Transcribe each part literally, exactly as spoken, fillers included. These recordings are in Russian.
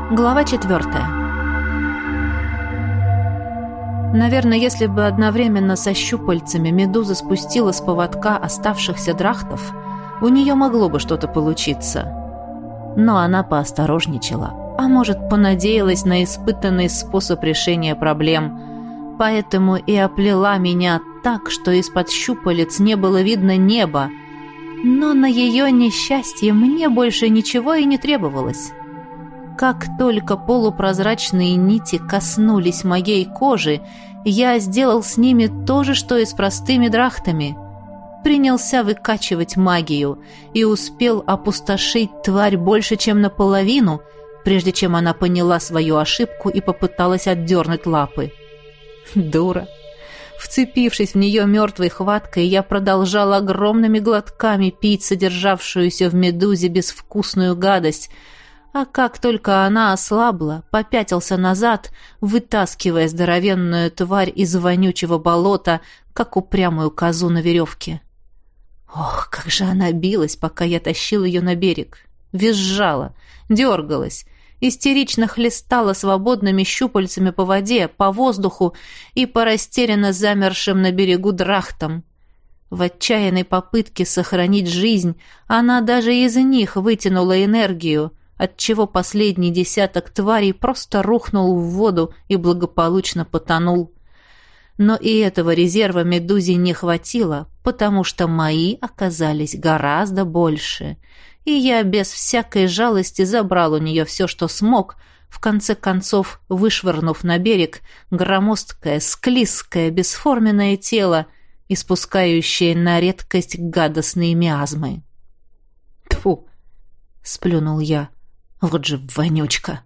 Глава четвертая. Наверное, если бы одновременно со щупальцами медуза спустила с поводка оставшихся драхтов, у нее могло бы что-то получиться. Но она поосторожничала, а может, понадеялась на испытанный способ решения проблем, поэтому и оплела меня так, что из-под щупалец не было видно неба. Но на ее несчастье мне больше ничего и не требовалось. Как только полупрозрачные нити коснулись моей кожи, я сделал с ними то же, что и с простыми драхтами. Принялся выкачивать магию и успел опустошить тварь больше, чем наполовину, прежде чем она поняла свою ошибку и попыталась отдернуть лапы. Дура! Вцепившись в нее мертвой хваткой, я продолжал огромными глотками пить содержавшуюся в медузе безвкусную гадость, а как только она ослабла, попятился назад, вытаскивая здоровенную тварь из вонючего болота, как упрямую козу на веревке. Ох, как же она билась, пока я тащил ее на берег. Визжала, дергалась, истерично хлестала свободными щупальцами по воде, по воздуху и по растерянно замершим на берегу драхтам. В отчаянной попытке сохранить жизнь она даже из них вытянула энергию, отчего последний десяток тварей просто рухнул в воду и благополучно потонул. Но и этого резерва медузе не хватило, потому что мои оказались гораздо больше, и я без всякой жалости забрал у нее все, что смог, в конце концов вышвырнув на берег громоздкое, склизкое, бесформенное тело, испускающее на редкость гадостные миазмы. «Тьфу!» — сплюнул я. Вот же вонючка.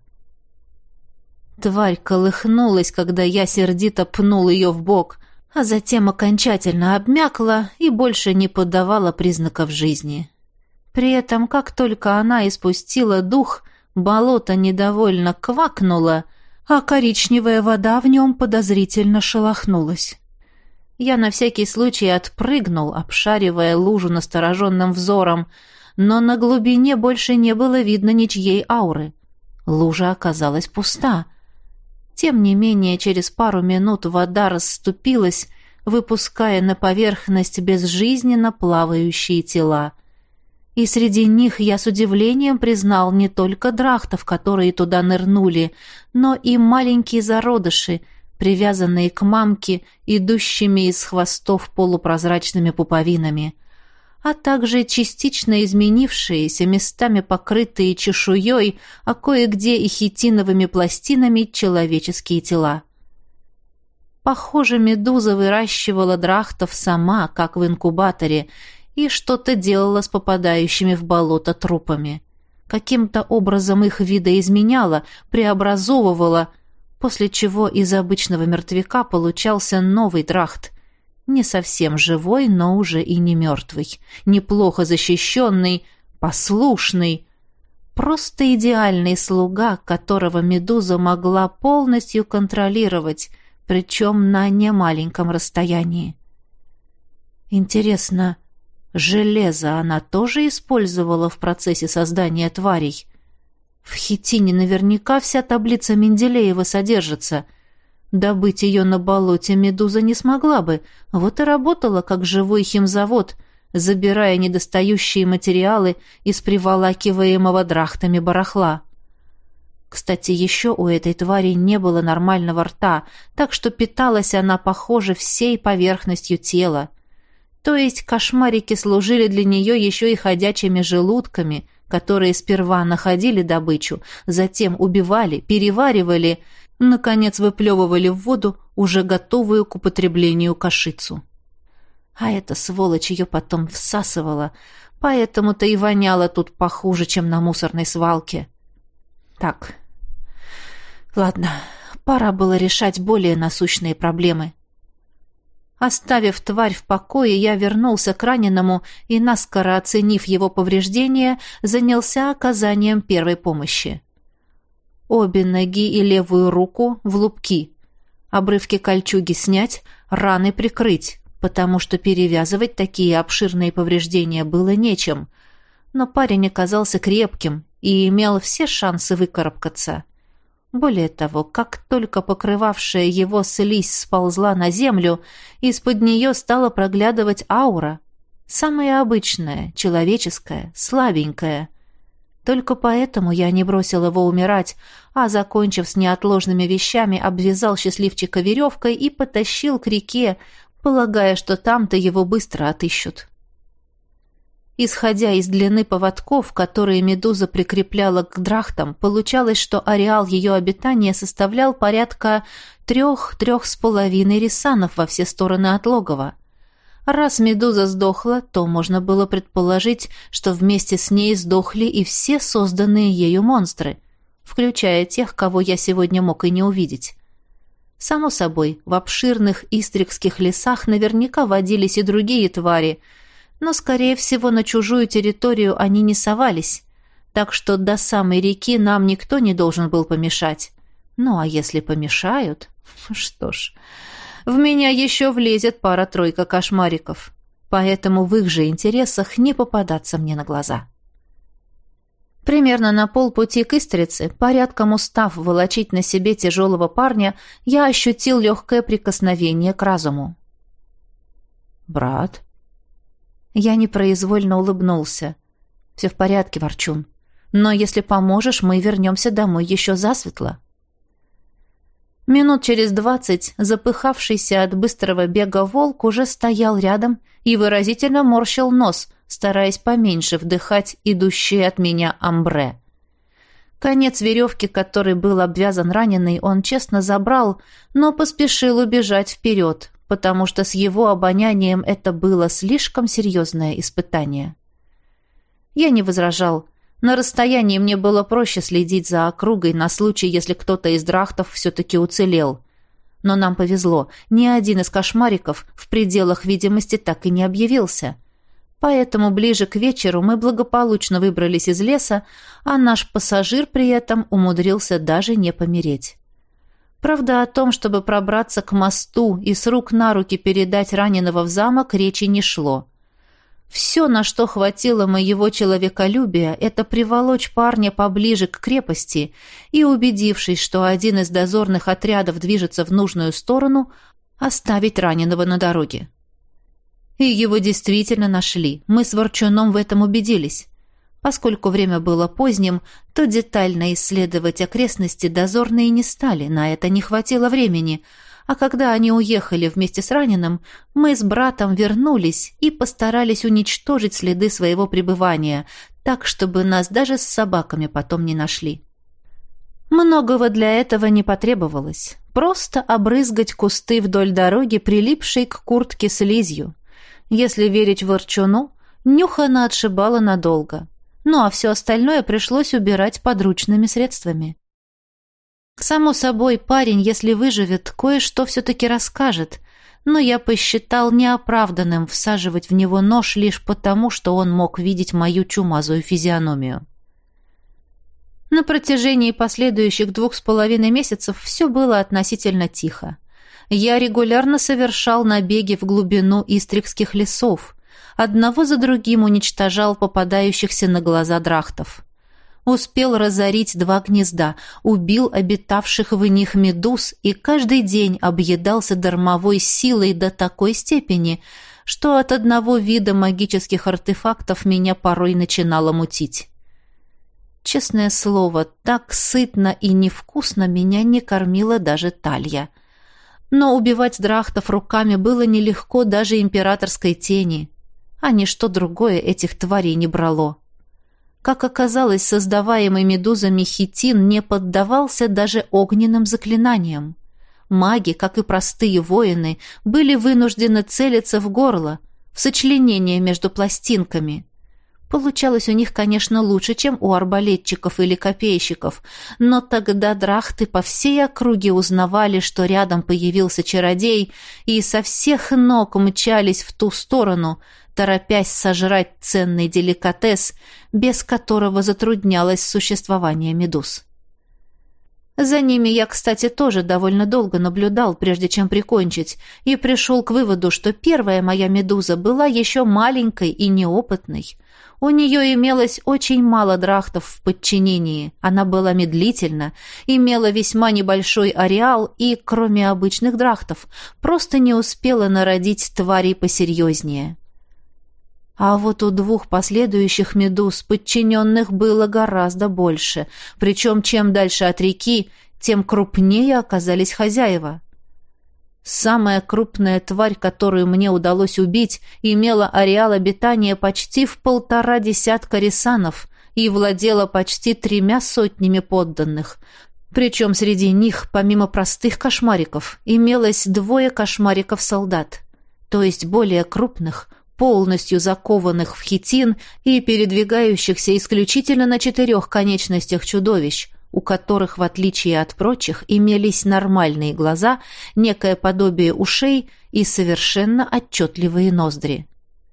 Тварь колыхнулась, когда я сердито пнул ее в бок, а затем окончательно обмякла и больше не подавала признаков жизни. При этом, как только она испустила дух, болото недовольно квакнуло, а коричневая вода в нем подозрительно шелохнулась. Я на всякий случай отпрыгнул, обшаривая лужу настороженным взором, но на глубине больше не было видно ничьей ауры. Лужа оказалась пуста. Тем не менее, через пару минут вода расступилась, выпуская на поверхность безжизненно плавающие тела. И среди них я с удивлением признал не только драхтов, которые туда нырнули, но и маленькие зародыши, привязанные к мамке, идущими из хвостов полупрозрачными пуповинами, а также частично изменившиеся, местами покрытые чешуей, а кое-где и хитиновыми пластинами человеческие тела. Похоже, медуза выращивала драхтов сама, как в инкубаторе, и что-то делала с попадающими в болото трупами. Каким-то образом их видоизменяла, преобразовывала, после чего из обычного мертвяка получался новый драхт, не совсем живой, но уже и не мертвый, неплохо защищенный, послушный, просто идеальный слуга, которого медуза могла полностью контролировать, причем на немаленьком расстоянии. Интересно, железо она тоже использовала в процессе создания тварей? В хитине наверняка вся таблица Менделеева содержится. Добыть ее на болоте медуза не смогла бы, вот и работала как живой химзавод, забирая недостающие материалы из приволакиваемого драхтами барахла. Кстати, еще у этой твари не было нормального рта, так что питалась она, похоже, всей поверхностью тела. То есть кошмарики служили для нее еще и ходячими желудками, которые сперва находили добычу, затем убивали, переваривали, наконец выплевывали в воду уже готовую к употреблению кашицу. А эта сволочь ее потом всасывала, поэтому-то и воняло тут похуже, чем на мусорной свалке. Так, ладно, пора было решать более насущные проблемы. Оставив тварь в покое, я вернулся к раненому и, наскоро оценив его повреждения, занялся оказанием первой помощи. Обе ноги и левую руку в лупки. Обрывки кольчуги снять, раны прикрыть, потому что перевязывать такие обширные повреждения было нечем. Но парень оказался крепким и имел все шансы выкарабкаться. Более того, как только покрывавшая его слизь сползла на землю, из-под нее стала проглядывать аура. Самая обычная, человеческая, слабенькая. Только поэтому я не бросил его умирать, а, закончив с неотложными вещами, обвязал счастливчика веревкой и потащил к реке, полагая, что там-то его быстро отыщут. Исходя из длины поводков, которые медуза прикрепляла к драхтам, получалось, что ареал ее обитания составлял порядка трех-трех с половиной рисанов во все стороны от логова. Раз медуза сдохла, то можно было предположить, что вместе с ней сдохли и все созданные ею монстры, включая тех, кого я сегодня мог и не увидеть. Само собой, в обширных истрикских лесах наверняка водились и другие твари, но, скорее всего, на чужую территорию они не совались, так что до самой реки нам никто не должен был помешать. Ну, а если помешают, что ж, в меня еще влезет пара-тройка кошмариков, поэтому в их же интересах не попадаться мне на глаза. Примерно на полпути к Истрице, порядком устав волочить на себе тяжелого парня, я ощутил легкое прикосновение к разуму. «Брат?» Я непроизвольно улыбнулся. «Все в порядке, Ворчун. Но если поможешь, мы вернемся домой еще засветло». Минут через двадцать запыхавшийся от быстрого бега волк уже стоял рядом и выразительно морщил нос, стараясь поменьше вдыхать идущее от меня амбре. Конец веревки, который был обвязан раненый, он честно забрал, но поспешил убежать вперед, потому что с его обонянием это было слишком серьезное испытание. Я не возражал. На расстоянии мне было проще следить за округой на случай, если кто-то из драхтов все-таки уцелел. Но нам повезло, ни один из кошмариков в пределах видимости так и не объявился. Поэтому ближе к вечеру мы благополучно выбрались из леса, а наш пассажир при этом умудрился даже не помереть. Правда, о том, чтобы пробраться к мосту и с рук на руки передать раненого в замок, речи не шло. Все, на что хватило моего человеколюбия, это приволочь парня поближе к крепости и, убедившись, что один из дозорных отрядов движется в нужную сторону, оставить раненого на дороге. И его действительно нашли. Мы с Ворчуном в этом убедились. Поскольку время было поздним, то детально исследовать окрестности дозорные не стали, на это не хватило времени, а когда они уехали вместе с раненым, мы с братом вернулись и постарались уничтожить следы своего пребывания, так, чтобы нас даже с собаками потом не нашли. Многого для этого не потребовалось. Просто обрызгать кусты вдоль дороги, прилипшей к куртке слизью. Если верить Ворчуну, Нюхана отшибала надолго. Ну а все остальное пришлось убирать подручными средствами. Само собой, парень, если выживет, кое-что все-таки расскажет, но я посчитал неоправданным всаживать в него нож лишь потому, что он мог видеть мою чумазую физиономию. На протяжении последующих двух с половиной месяцев все было относительно тихо. Я регулярно совершал набеги в глубину истрикских лесов, одного за другим уничтожал попадающихся на глаза драхтов. Успел разорить два гнезда, убил обитавших в них медуз и каждый день объедался дармовой силой до такой степени, что от одного вида магических артефактов меня порой начинало мутить. Честное слово, так сытно и невкусно меня не кормила даже Талья. Но убивать драхтов руками было нелегко даже императорской тени, а ничто другое этих тварей не брало. Как оказалось, создаваемый медузами хитин не поддавался даже огненным заклинаниям. Маги, как и простые воины, были вынуждены целиться в горло, в сочленение между пластинками. Получалось у них, конечно, лучше, чем у арбалетчиков или копейщиков, но тогда драхты по всей округе узнавали, что рядом появился чародей, и со всех ног мчались в ту сторону, торопясь сожрать ценный деликатес, без которого затруднялось существование медуз. За ними я, кстати, тоже довольно долго наблюдал, прежде чем прикончить, и пришел к выводу, что первая моя медуза была еще маленькой и неопытной. У нее имелось очень мало драхтов в подчинении, она была медлительна, имела весьма небольшой ареал и, кроме обычных драхтов, просто не успела народить тварей посерьезнее. А вот у двух последующих медуз подчиненных было гораздо больше, причем чем дальше от реки, тем крупнее оказались хозяева. Самая крупная тварь, которую мне удалось убить, имела ареал обитания почти в полтора десятка рисанов и владела почти тремя сотнями подданных. Причем среди них, помимо простых кошмариков, имелось двое кошмариков-солдат, то есть более крупных, полностью закованных в хитин и передвигающихся исключительно на четырех конечностях чудовищ, у которых, в отличие от прочих, имелись нормальные глаза, некое подобие ушей и совершенно отчетливые ноздри.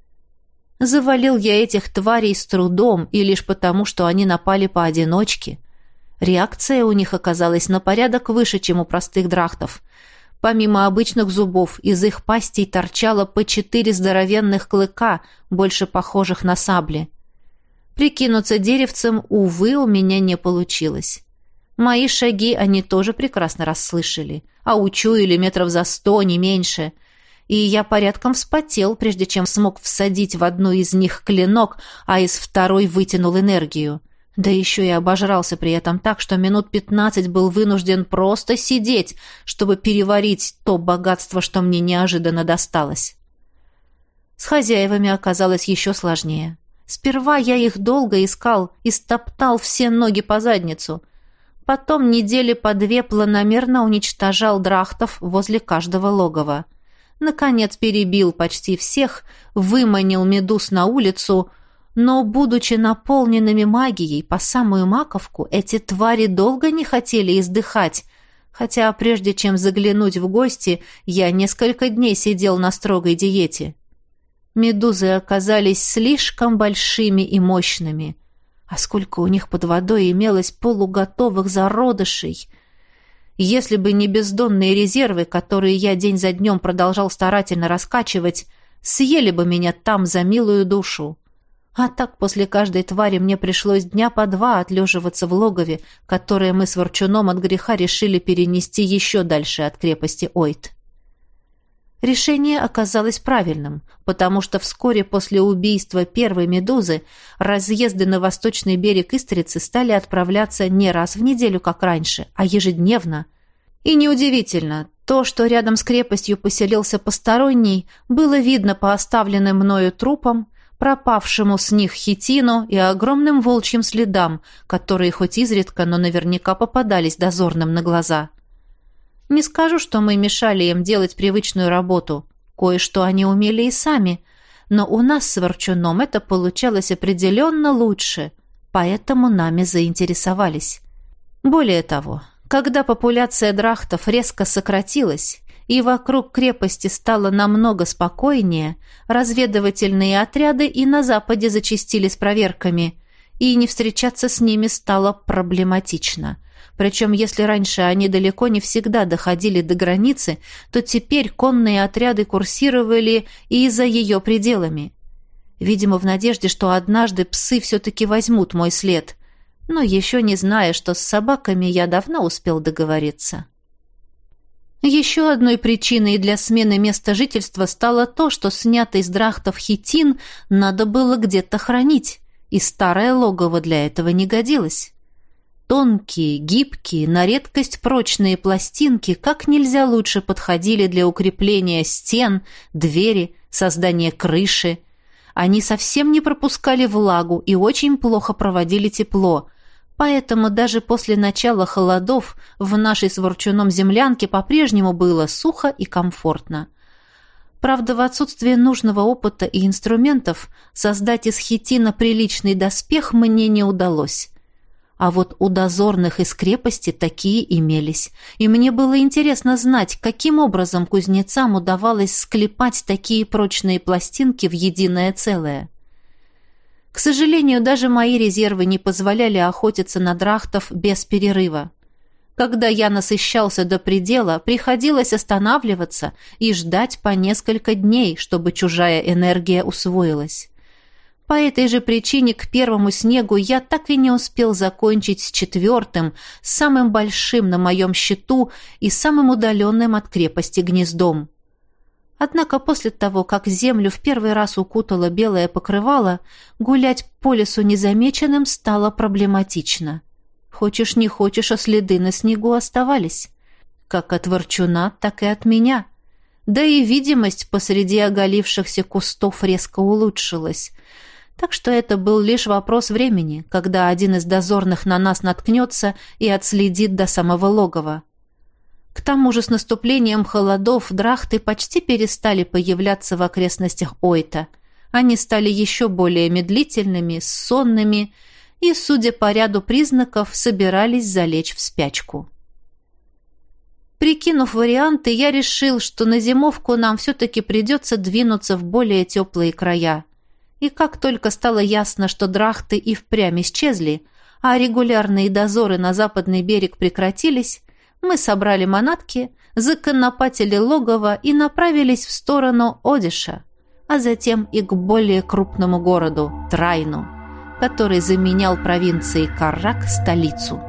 Завалил я этих тварей с трудом и лишь потому, что они напали поодиночке. Реакция у них оказалась на порядок выше, чем у простых драхтов. Помимо обычных зубов, из их пастей торчало по четыре здоровенных клыка, больше похожих на сабли. Прикинуться деревцем, увы, у меня не получилось. Мои шаги они тоже прекрасно расслышали, а учуяли метров за сто, не меньше. И я порядком вспотел, прежде чем смог всадить в одну из них клинок, а из второй вытянул энергию. Да еще и обожрался при этом так, что минут пятнадцать был вынужден просто сидеть, чтобы переварить то богатство, что мне неожиданно досталось. С хозяевами оказалось еще сложнее. Сперва я их долго искал и стоптал все ноги по задницу. Потом недели по две планомерно уничтожал драхтов возле каждого логова. Наконец перебил почти всех, выманил медуз на улицу, но, будучи наполненными магией по самую маковку, эти твари долго не хотели издыхать, хотя прежде чем заглянуть в гости, я несколько дней сидел на строгой диете. Медузы оказались слишком большими и мощными. А сколько у них под водой имелось полуготовых зародышей! Если бы не бездонные резервы, которые я день за днем продолжал старательно раскачивать, съели бы меня там за милую душу. А так после каждой твари мне пришлось дня по два отлеживаться в логове, которое мы с Ворчуном от греха решили перенести еще дальше от крепости Ойт. Решение оказалось правильным, потому что вскоре после убийства первой медузы разъезды на восточный берег Истрицы стали отправляться не раз в неделю, как раньше, а ежедневно. И неудивительно, то, что рядом с крепостью поселился посторонний, было видно по оставленным мною трупам, пропавшему с них хитину и огромным волчьим следам, которые хоть изредка, но наверняка попадались дозорным на глаза. Не скажу, что мы мешали им делать привычную работу. Кое-что они умели и сами. Но у нас с Ворчуном это получалось определенно лучше, поэтому нами заинтересовались. Более того, когда популяция драхтов резко сократилась и вокруг крепости стало намного спокойнее, разведывательные отряды и на западе зачастили с проверками, и не встречаться с ними стало проблематично. Причем, если раньше они далеко не всегда доходили до границы, то теперь конные отряды курсировали и за ее пределами. Видимо, в надежде, что однажды псы все-таки возьмут мой след. Но еще не зная, что с собаками я давно успел договориться. Еще одной причиной для смены места жительства стало то, что снятый с драхтов хитин надо было где-то хранить, и старое логово для этого не годилось. Тонкие, гибкие, на редкость прочные пластинки как нельзя лучше подходили для укрепления стен, двери, создания крыши. Они совсем не пропускали влагу и очень плохо проводили тепло, поэтому даже после начала холодов в нашей с Ворчуном землянке по-прежнему было сухо и комфортно. Правда, в отсутствие нужного опыта и инструментов создать из хитина приличный доспех мне не удалось. А вот у дозорных из крепости такие имелись, и мне было интересно знать, каким образом кузнецам удавалось склепать такие прочные пластинки в единое целое. К сожалению, даже мои резервы не позволяли охотиться на драхтов без перерыва. Когда я насыщался до предела, приходилось останавливаться и ждать по несколько дней, чтобы чужая энергия усвоилась. По этой же причине к первому снегу я так и не успел закончить с четвертым, самым большим на моем счету и самым удаленным от крепости гнездом. Однако после того, как землю в первый раз укутало белое покрывало, гулять по лесу незамеченным стало проблематично. Хочешь не хочешь, а следы на снегу оставались. Как от ворчуна, так и от меня. Да и видимость посреди оголившихся кустов резко улучшилась. Так что это был лишь вопрос времени, когда один из дозорных на нас наткнется и отследит до самого логова. К тому же с наступлением холодов драхты почти перестали появляться в окрестностях Ойта. Они стали еще более медлительными, сонными и, судя по ряду признаков, собирались залечь в спячку. Прикинув варианты, я решил, что на зимовку нам все-таки придется двинуться в более теплые края. И как только стало ясно, что драхты и впрямь исчезли, а регулярные дозоры на западный берег прекратились, мы собрали манатки, законопатили логово и направились в сторону Одиша, а затем и к более крупному городу – Трайну, который заменял провинции Каррак столицу.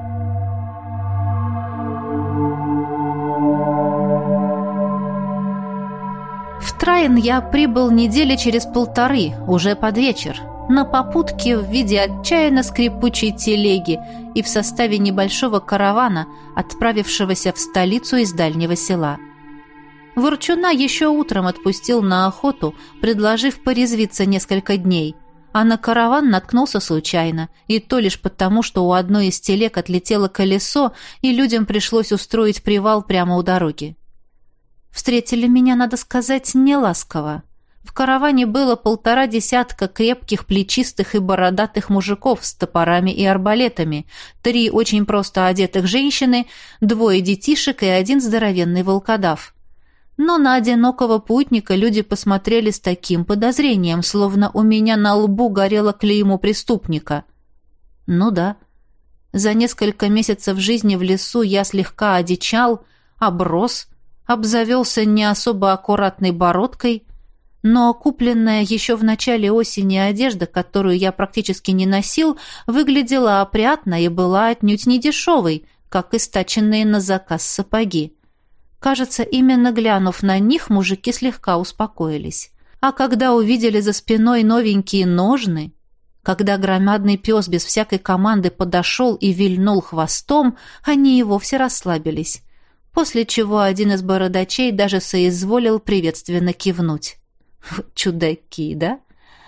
В Трайн я прибыл недели через полторы, уже под вечер, на попутке в виде отчаянно скрипучей телеги и в составе небольшого каравана, отправившегося в столицу из дальнего села. Ворчуна еще утром отпустил на охоту, предложив порезвиться несколько дней, а на караван наткнулся случайно, и то лишь потому, что у одной из телег отлетело колесо, и людям пришлось устроить привал прямо у дороги. Встретили меня, надо сказать, неласково. В караване было полтора десятка крепких, плечистых и бородатых мужиков с топорами и арбалетами, три очень просто одетых женщины, двое детишек и один здоровенный волкодав. Но на одинокого путника люди посмотрели с таким подозрением, словно у меня на лбу горело клеймо преступника. Ну да, за несколько месяцев жизни в лесу я слегка одичал, оброс, обзавелся не особо аккуратной бородкой, но купленная еще в начале осени одежда, которую я практически не носил, выглядела опрятно и была отнюдь не дешевой, как и стаченные на заказ сапоги. Кажется, именно глянув на них, мужики слегка успокоились. А когда увидели за спиной новенькие ножны, когда громадный пес без всякой команды подошел и вильнул хвостом, они и вовсе расслабились, после чего один из бородачей даже соизволил приветственно кивнуть. Чудаки, да?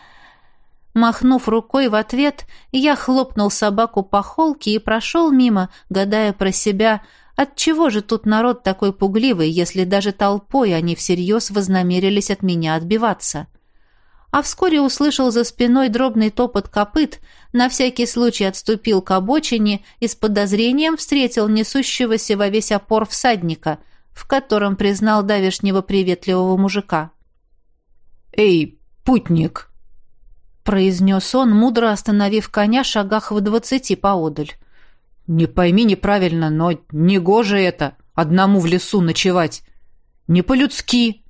Махнув рукой в ответ, я хлопнул собаку по холке и прошел мимо, гадая про себя, отчего же тут народ такой пугливый, если даже толпой они всерьез вознамерились от меня отбиваться. А вскоре услышал за спиной дробный топот копыт, на всякий случай отступил к обочине и с подозрением встретил несущегося во весь опор всадника, в котором признал давешнего приветливого мужика. «Эй, путник!» — произнес он, мудро остановив коня шагах в двадцати поодаль. «Не пойми неправильно, но негоже это, одному в лесу ночевать. Не по-людски!»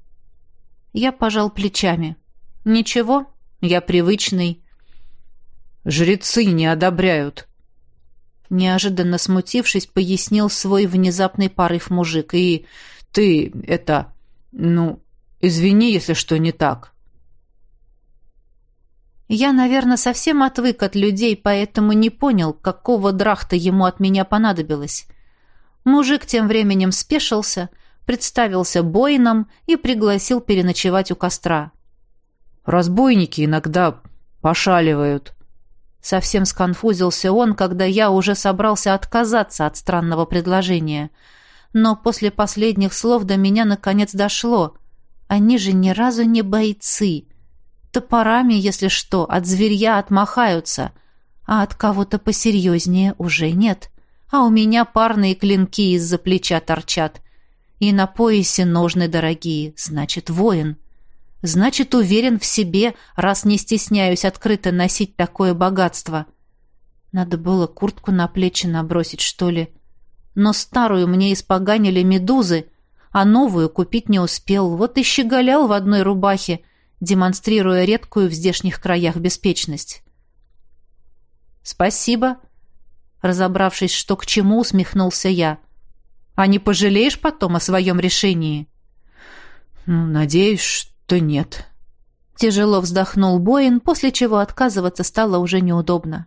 Я пожал плечами. «Ничего, я привычный». «Жрецы не одобряют», — неожиданно смутившись, пояснил свой внезапный порыв мужик. «И ты, это, ну, извини, если что не так». Я, наверное, совсем отвык от людей, поэтому не понял, какого драхта ему от меня понадобилось. Мужик тем временем спешился, представился воином и пригласил переночевать у костра. «Разбойники иногда пошаливают». Совсем сконфузился он, когда я уже собрался отказаться от странного предложения. Но после последних слов до меня наконец дошло. Они же ни разу не бойцы. Топорами, если что, от зверья отмахаются, а от кого-то посерьезнее уже нет. А у меня парные клинки из-за плеча торчат. И на поясе ножны дорогие, значит, воин. Значит, уверен в себе, раз не стесняюсь открыто носить такое богатство. Надо было куртку на плечи набросить, что ли. Но старую мне испоганили медузы, а новую купить не успел. Вот и щеголял в одной рубахе. демонстрируя редкую в здешних краях беспечность. «Спасибо», — разобравшись, что к чему, усмехнулся я. «А не пожалеешь потом о своем решении?» «Надеюсь, что нет». Тяжело вздохнул Боин, после чего отказываться стало уже неудобно.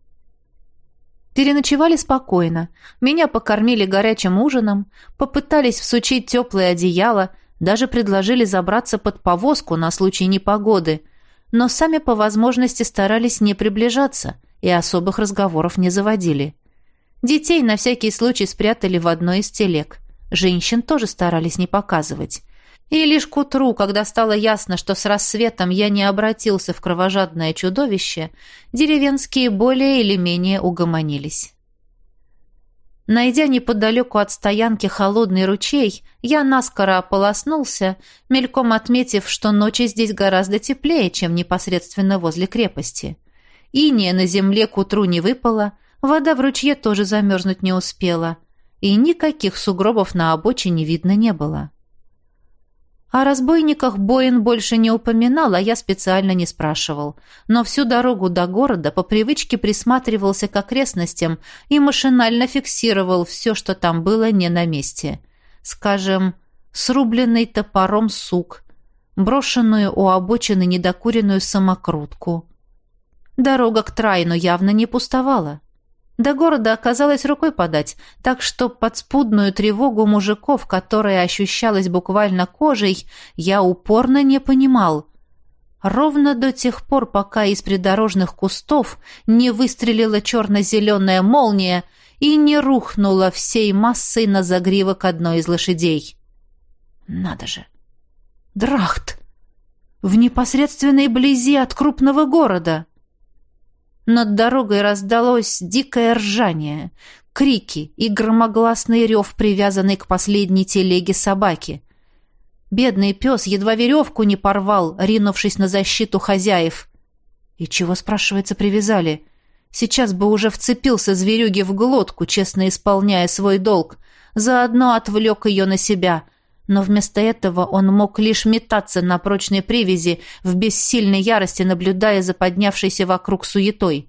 Переночевали спокойно. Меня покормили горячим ужином, попытались всучить теплое одеяло, даже предложили забраться под повозку на случай непогоды, но сами по возможности старались не приближаться и особых разговоров не заводили. Детей на всякий случай спрятали в одной из телег. Женщин тоже старались не показывать. И лишь к утру, когда стало ясно, что с рассветом я не обратился в кровожадное чудовище, деревенские более или менее угомонились. Найдя неподалеку от стоянки холодный ручей, я наскоро ополоснулся, мельком отметив, что ночи здесь гораздо теплее, чем непосредственно возле крепости. Иния на земле к утру не выпало, вода в ручье тоже замерзнуть не успела, и никаких сугробов на обочине видно не было. О разбойниках Боин больше не упоминал, а я специально не спрашивал. Но всю дорогу до города по привычке присматривался к окрестностям и машинально фиксировал все, что там было не на месте. Скажем, срубленный топором сук, брошенную у обочины недокуренную самокрутку. Дорога к Трайну явно не пустовала. До города оказалось рукой подать, так что подспудную тревогу мужиков, которая ощущалась буквально кожей, я упорно не понимал. Ровно до тех пор, пока из придорожных кустов не выстрелила черно-зеленая молния и не рухнула всей массой на загривок одной из лошадей. Надо же! Драхт! В непосредственной близи от крупного города! Над дорогой раздалось дикое ржание, крики и громогласный рев, привязанный к последней телеге собаки. Бедный пес едва веревку не порвал, ринувшись на защиту хозяев. И чего, спрашивается, привязали? Сейчас бы уже вцепился зверюге в глотку, честно исполняя свой долг, заодно отвлек ее на себя. Но вместо этого он мог лишь метаться на прочной привязи, в бессильной ярости наблюдая за поднявшейся вокруг суетой.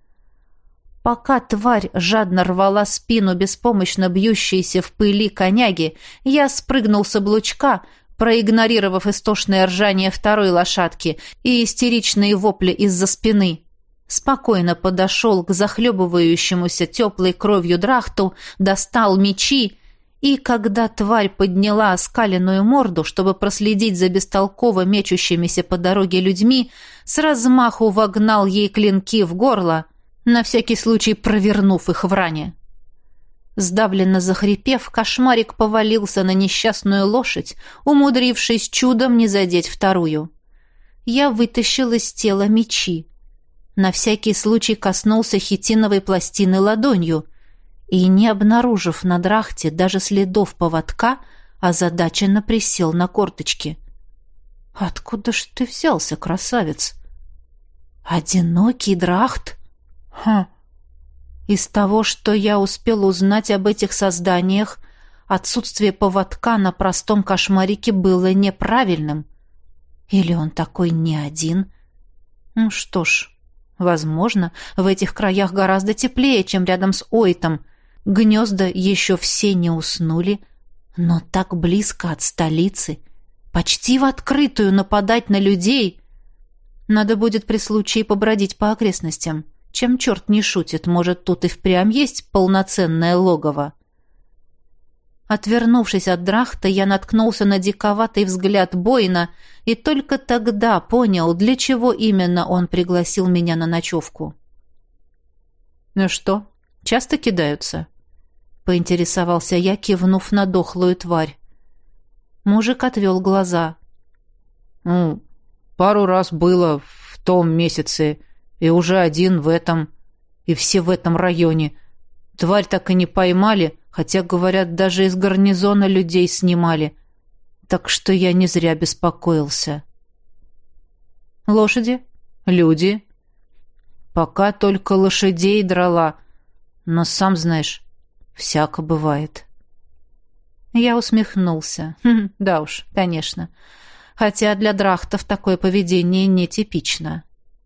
Пока тварь жадно рвала спину беспомощно бьющейся в пыли коняги, я спрыгнул с облучка, проигнорировав истошное ржание второй лошадки и истеричные вопли из-за спины. Спокойно подошел к захлебывающемуся теплой кровью драхту, достал мечи, и когда тварь подняла оскаленную морду, чтобы проследить за бестолково мечущимися по дороге людьми, с размаху вогнал ей клинки в горло, на всякий случай провернув их в ране. Сдавленно захрипев, кошмарик повалился на несчастную лошадь, умудрившись чудом не задеть вторую. Я вытащил из тела мечи. На всякий случай коснулся хитиновой пластины ладонью — и, не обнаружив на драхте даже следов поводка, озадаченно присел на корточки. «Откуда ж ты взялся, красавец?» «Одинокий драхт?» «Хм!» Из того, что я успел узнать об этих созданиях, отсутствие поводка на простом кошмарике было неправильным. Или он такой не один? Ну что ж, возможно, в этих краях гораздо теплее, чем рядом с Ойтом. Гнезда еще все не уснули, но так близко от столицы, почти в открытую нападать на людей. Надо будет при случае побродить по окрестностям. Чем черт не шутит, может, тут и впрямь есть полноценное логово. Отвернувшись от драхта, я наткнулся на диковатый взгляд Боина и только тогда понял, для чего именно он пригласил меня на ночевку. «Ну что, часто кидаются?» — поинтересовался я, кивнув на дохлую тварь. Мужик отвел глаза. «Ну, пару раз было в том месяце, и уже один в этом, и все в этом районе. Тварь так и не поймали, хотя, говорят, даже из гарнизона людей снимали. Так что я не зря беспокоился». «Лошади? Люди?» «Пока только лошадей драла, но, сам знаешь, всяко бывает». Я усмехнулся. Хм, да уж, конечно. хотя для драхтов такое поведение нетипично.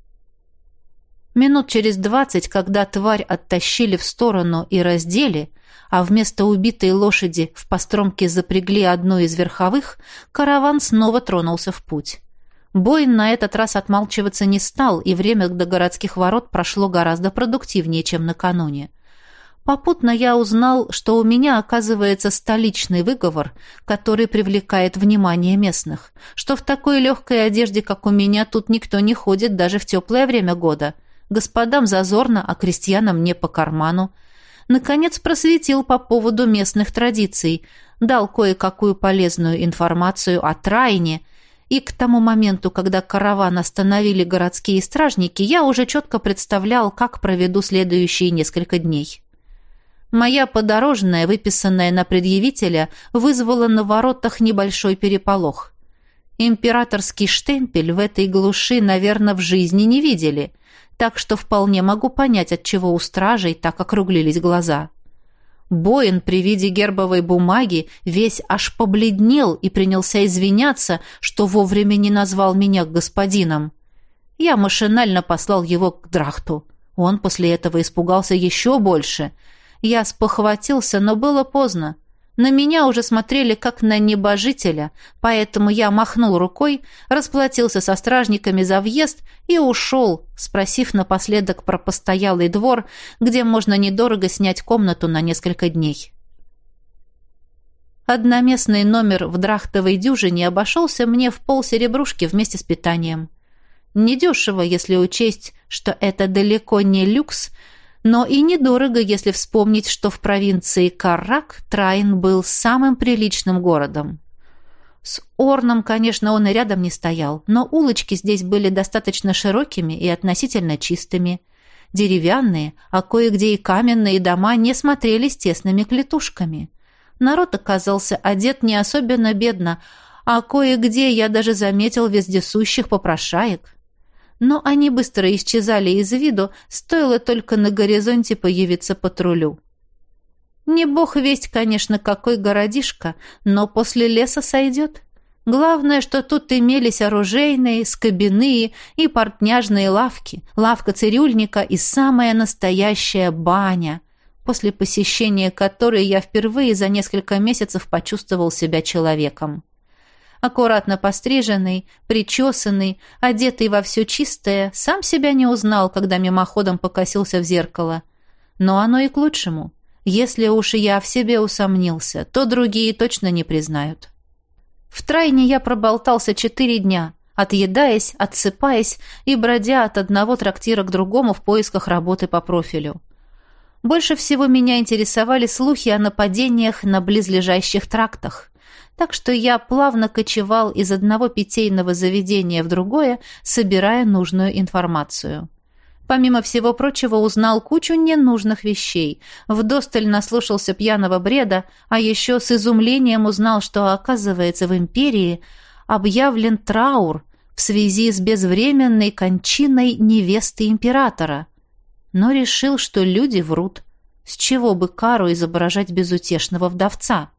Минут через двадцать, когда тварь оттащили в сторону и раздели, а вместо убитой лошади в постромке запрягли одну из верховых, караван снова тронулся в путь. Боин на этот раз отмалчиваться не стал, и время до городских ворот прошло гораздо продуктивнее, чем накануне. Попутно я узнал, что у меня оказывается столичный выговор, который привлекает внимание местных, что в такой легкой одежде, как у меня, тут никто не ходит даже в теплое время года. Господам зазорно, а крестьянам не по карману. Наконец просветил по поводу местных традиций, дал кое-какую полезную информацию о Трайне, и к тому моменту, когда караван остановили городские стражники, я уже четко представлял, как проведу следующие несколько дней. Моя подорожная, выписанная на предъявителя, вызвала на воротах небольшой переполох. Императорский штемпель в этой глуши, наверное, в жизни не видели, так что вполне могу понять, отчего у стражей так округлились глаза. Боин при виде гербовой бумаги весь аж побледнел и принялся извиняться, что вовремя не назвал меня господином. Я машинально послал его к Драхту. Он после этого испугался еще больше. Я спохватился, но было поздно. На меня уже смотрели как на небожителя, поэтому я махнул рукой, расплатился со стражниками за въезд и ушел, спросив напоследок про постоялый двор, где можно недорого снять комнату на несколько дней. Одноместный номер в драхтовой дюжине обошелся мне в полсеребрушки вместе с питанием. Недешево, если учесть, что это далеко не люкс, но и недорого, если вспомнить, что в провинции Каррак Трайн был самым приличным городом. С Орном, конечно, он и рядом не стоял, но улочки здесь были достаточно широкими и относительно чистыми. Деревянные, а кое-где и каменные дома не смотрелись тесными клетушками. Народ оказался одет не особенно бедно, а кое-где я даже заметил вездесущих попрошаек. Но они быстро исчезали из виду, стоило только на горизонте появиться патрулю. Не бог весть, конечно, какой городишко, но после леса сойдет. Главное, что тут имелись оружейные, скобяные и портняжные лавки, лавка цирюльника и самая настоящая баня, после посещения которой я впервые за несколько месяцев почувствовал себя человеком. Аккуратно постриженный, причесанный, одетый во все чистое, сам себя не узнал, когда мимоходом покосился в зеркало. Но оно и к лучшему. Если уж я в себе усомнился, то другие точно не признают. В Трайне я проболтался четыре дня, отъедаясь, отсыпаясь и бродя от одного трактира к другому в поисках работы по профилю. Больше всего меня интересовали слухи о нападениях на близлежащих трактах. Так что я плавно кочевал из одного питейного заведения в другое, собирая нужную информацию. Помимо всего прочего, узнал кучу ненужных вещей, вдосталь наслушался пьяного бреда, а еще с изумлением узнал, что, оказывается, в империи объявлен траур в связи с безвременной кончиной невесты императора. Но решил, что люди врут. С чего бы Кару изображать безутешного вдовца?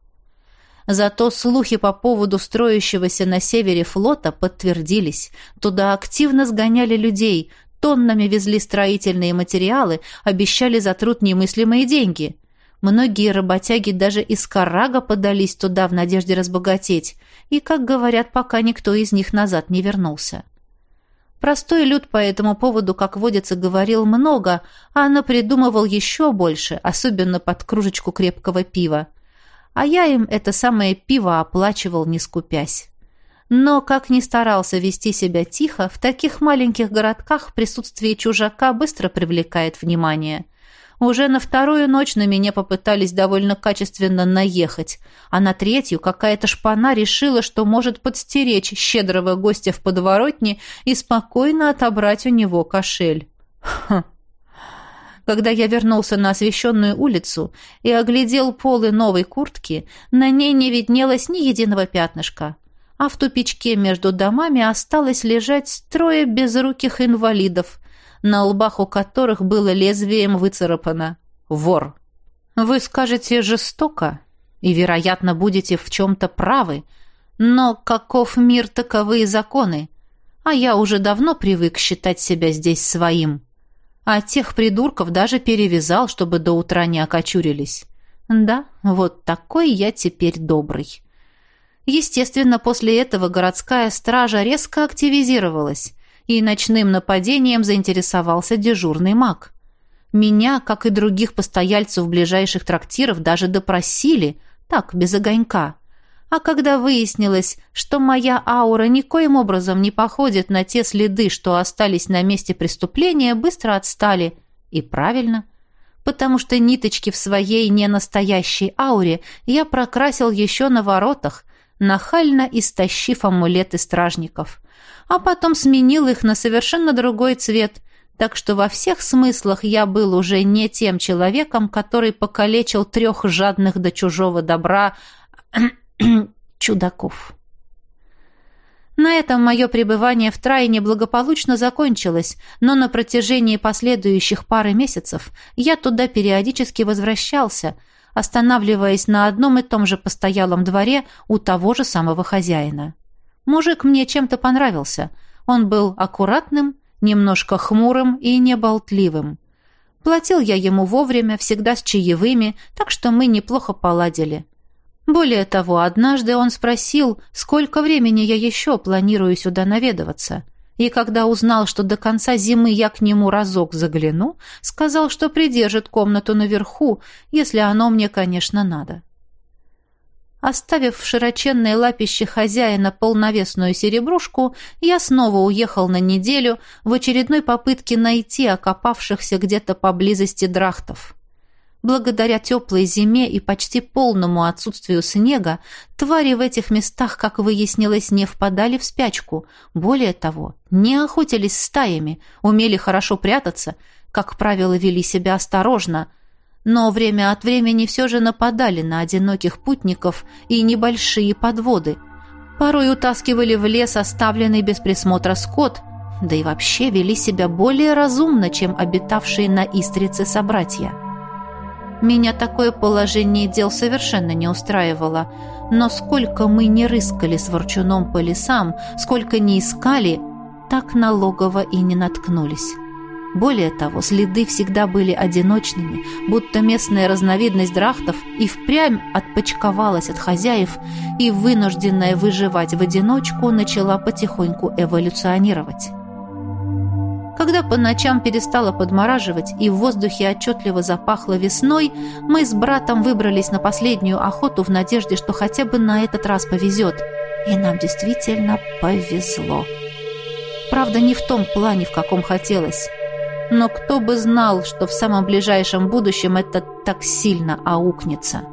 Зато слухи по поводу строящегося на севере флота подтвердились. Туда активно сгоняли людей, тоннами везли строительные материалы, обещали за труд немыслимые деньги. Многие работяги даже из Каррага подались туда в надежде разбогатеть, и, как говорят, пока никто из них назад не вернулся. Простой люд по этому поводу, как водится, говорил много, а напридумывал еще больше, особенно под кружечку крепкого пива. А я им это самое пиво оплачивал, не скупясь. Но, как ни старался вести себя тихо, в таких маленьких городках присутствие чужака быстро привлекает внимание. Уже на вторую ночь на меня попытались довольно качественно наехать, а на третью какая-то шпана решила, что может подстеречь щедрого гостя в подворотне и спокойно отобрать у него кошель. Ха! Когда я вернулся на освещенную улицу и оглядел полы новой куртки, на ней не виднелось ни единого пятнышка, а в тупичке между домами осталось лежать трое безруких инвалидов, на лбах у которых было лезвием выцарапано «Вор». Вы скажете «жестоко» и, вероятно, будете в чем-то правы, Но каков мир, таковы и законы. А я уже давно привык считать себя здесь своим. А тех придурков даже перевязал, чтобы до утра не окочурились. Да, вот такой я теперь добрый. Естественно, после этого городская стража резко активизировалась, и ночным нападением заинтересовался дежурный маг. Меня, как и других постояльцев ближайших трактиров, даже допросили, так, без огонька. А когда выяснилось, что моя аура никоим образом не походит на те следы, что остались на месте преступления, быстро отстали. И правильно, потому что ниточки в своей ненастоящей ауре я прокрасил еще на воротах, нахально истощив амулеты стражников, а потом сменил их на совершенно другой цвет, так что во всех смыслах я был уже не тем человеком, который покалечил трех жадных до чужого добра чудаков. На этом мое пребывание в Трайне благополучно закончилось, но на протяжении последующих пары месяцев я туда периодически возвращался, останавливаясь на одном и том же постоялом дворе у того же самого хозяина. Мужик мне чем-то понравился. Он был аккуратным, немножко хмурым и неболтливым. Платил я ему вовремя, всегда с чаевыми, так что мы неплохо поладили. Более того, однажды он спросил, сколько времени я еще планирую сюда наведываться. И когда узнал, что до конца зимы я к нему разок загляну, сказал, что придержит комнату наверху, если оно мне, конечно, надо. Оставив в широченной лапище хозяина полновесную серебрушку, я снова уехал на неделю в очередной попытке найти окопавшихся где-то поблизости драхтов. Благодаря теплой зиме и почти полному отсутствию снега, твари в этих местах, как выяснилось, не впадали в спячку. Более того, не охотились стаями, умели хорошо прятаться, как правило, вели себя осторожно, но время от времени все же нападали на одиноких путников и небольшие подводы. Порой утаскивали в лес оставленный без присмотра скот, да и вообще вели себя более разумно, чем обитавшие на Истрице собратья. Меня такое положение дел совершенно не устраивало, но сколько мы не рыскали с ворчуном по лесам, сколько не искали, так на логово и не наткнулись. Более того, следы всегда были одиночными, будто местная разновидность драхтов и впрямь отпочковалась от хозяев и, вынужденная выживать в одиночку, начала потихоньку эволюционировать. Когда по ночам перестало подмораживать и в воздухе отчетливо запахло весной, мы с братом выбрались на последнюю охоту в надежде, что хотя бы на этот раз повезет. И нам действительно повезло. Правда, не в том плане, в каком хотелось. Но кто бы знал, что в самом ближайшем будущем это так сильно аукнется.